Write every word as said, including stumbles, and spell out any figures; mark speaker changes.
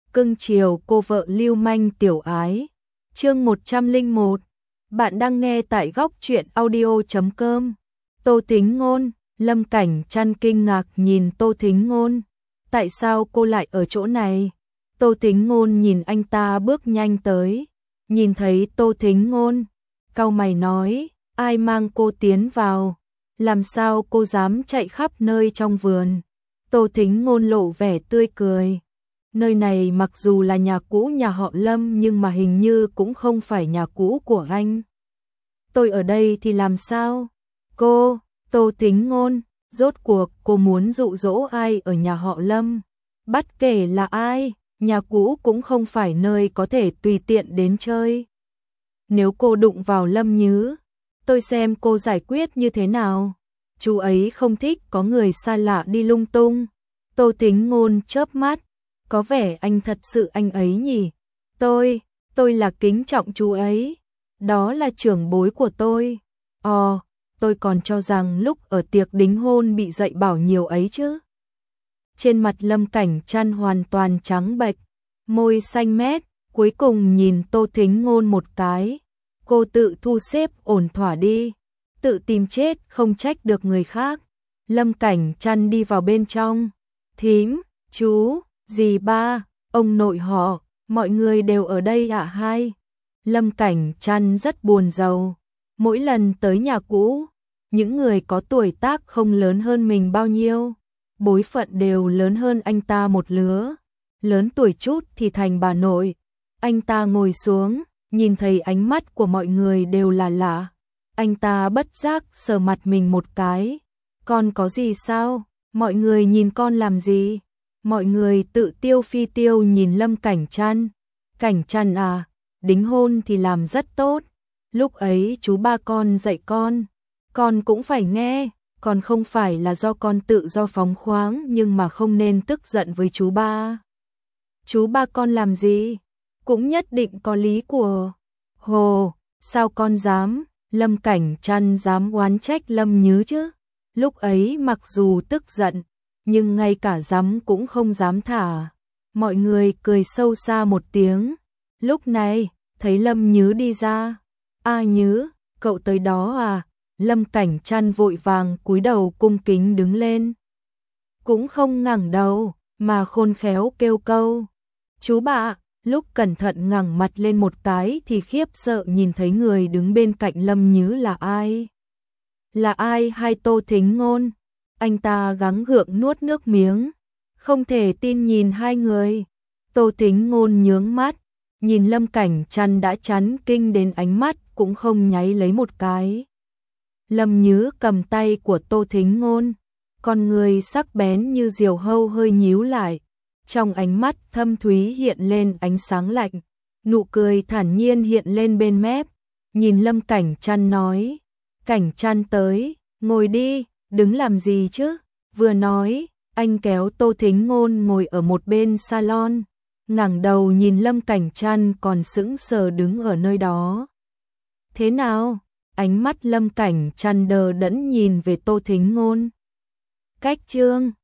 Speaker 1: cưng chiều cô vợ lưu manh tiểu ái. Chương một trăm lẻ một. Bạn đang nghe tại góc truyện audio chấm com. Tô Thính Ngôn, Lâm Cảnh Trăn kinh ngạc nhìn Tô Thính Ngôn. Tại sao cô lại ở chỗ này? Tô Thính Ngôn nhìn anh ta bước nhanh tới, nhìn thấy Tô Thính Ngôn, cau mày nói, ai mang cô tiến vào? Làm sao cô dám chạy khắp nơi trong vườn? Tô Thính Ngôn lộ vẻ tươi cười. Nơi này mặc dù là nhà cũ nhà họ Lâm nhưng mà hình như cũng không phải nhà cũ của anh. Tôi ở đây thì làm sao? Cô, Tô Thính Ngôn, rốt cuộc cô muốn dụ dỗ ai ở nhà họ Lâm? Bất kể là ai, nhà cũ cũng không phải nơi có thể tùy tiện đến chơi. Nếu cô đụng vào Lâm Nhứ, tôi xem cô giải quyết như thế nào. Chú ấy không thích có người xa lạ đi lung tung. Tô Thính Ngôn chớp mắt, có vẻ anh thật sự anh ấy nhỉ? Tôi, tôi là kính trọng chú ấy. Đó là trưởng bối của tôi. Ồ, tôi còn cho rằng lúc ở tiệc đính hôn bị dạy bảo nhiều ấy chứ. Trên mặt Lâm Cảnh Trăn hoàn toàn trắng bệch, môi xanh mét, cuối cùng nhìn Tô Thính Ngôn một cái. Cô tự thu xếp ổn thỏa đi, tự tìm chết không trách được người khác. Lâm Cảnh Trăn đi vào bên trong. Thím, chú, dì ba, ông nội họ, mọi người đều ở đây ạ hai. Lâm Cảnh Trăn rất buồn rầu. Mỗi lần tới nhà cũ, những người có tuổi tác không lớn hơn mình bao nhiêu, bối phận đều lớn hơn anh ta một lứa. Lớn tuổi chút thì thành bà nội. Anh ta ngồi xuống, nhìn thấy ánh mắt của mọi người đều là lạ. Anh ta bất giác sờ mặt mình một cái. Con có gì sao? Mọi người nhìn con làm gì? Mọi người tự tiêu phi tiêu nhìn Lâm Cảnh Trăn. Cảnh Trăn à, đính hôn thì làm rất tốt. Lúc ấy chú ba con dạy con, con cũng phải nghe. Còn không phải là do con tự do phóng khoáng nhưng mà không nên tức giận với chú ba. Chú ba con làm gì? Cũng nhất định có lý của. Hồ, sao con dám? Lâm Cảnh Trăn dám oán trách Lâm Nhứ chứ? Lúc ấy mặc dù tức giận, nhưng ngay cả dám cũng không dám thả. Mọi người cười sâu xa một tiếng. Lúc này, thấy Lâm Nhứ đi ra. A Nhứ, cậu tới đó à? Lâm Cảnh Trăn vội vàng cúi đầu cung kính đứng lên. Cũng không ngẩng đầu, mà khôn khéo kêu câu. Chú bạ, lúc cẩn thận ngẩng mặt lên một cái thì khiếp sợ nhìn thấy người đứng bên cạnh Lâm Nhứ là ai. Là ai hay Tô Thính Ngôn? Anh ta gắng gượng nuốt nước miếng, không thể tin nhìn hai người. Tô Thính Ngôn nhướng mắt, nhìn Lâm Cảnh Trăn đã chắn kinh đến ánh mắt cũng không nháy lấy một cái. Lâm Nhứ cầm tay của Tô Thính Ngôn, con người sắc bén như diều hâu hơi nhíu lại. Trong ánh mắt thâm thúy hiện lên ánh sáng lạnh, nụ cười thản nhiên hiện lên bên mép. Nhìn Lâm Cảnh Trăn nói, Cảnh Trăn tới, ngồi đi, đứng làm gì chứ? Vừa nói, anh kéo Tô Thính Ngôn ngồi ở một bên salon, ngẩng đầu nhìn Lâm Cảnh Trăn còn sững sờ đứng ở nơi đó. Thế nào? Ánh mắt Lâm Cảnh Trăn đờ đẫn nhìn về Tô Thính Ngôn. Cách Trương,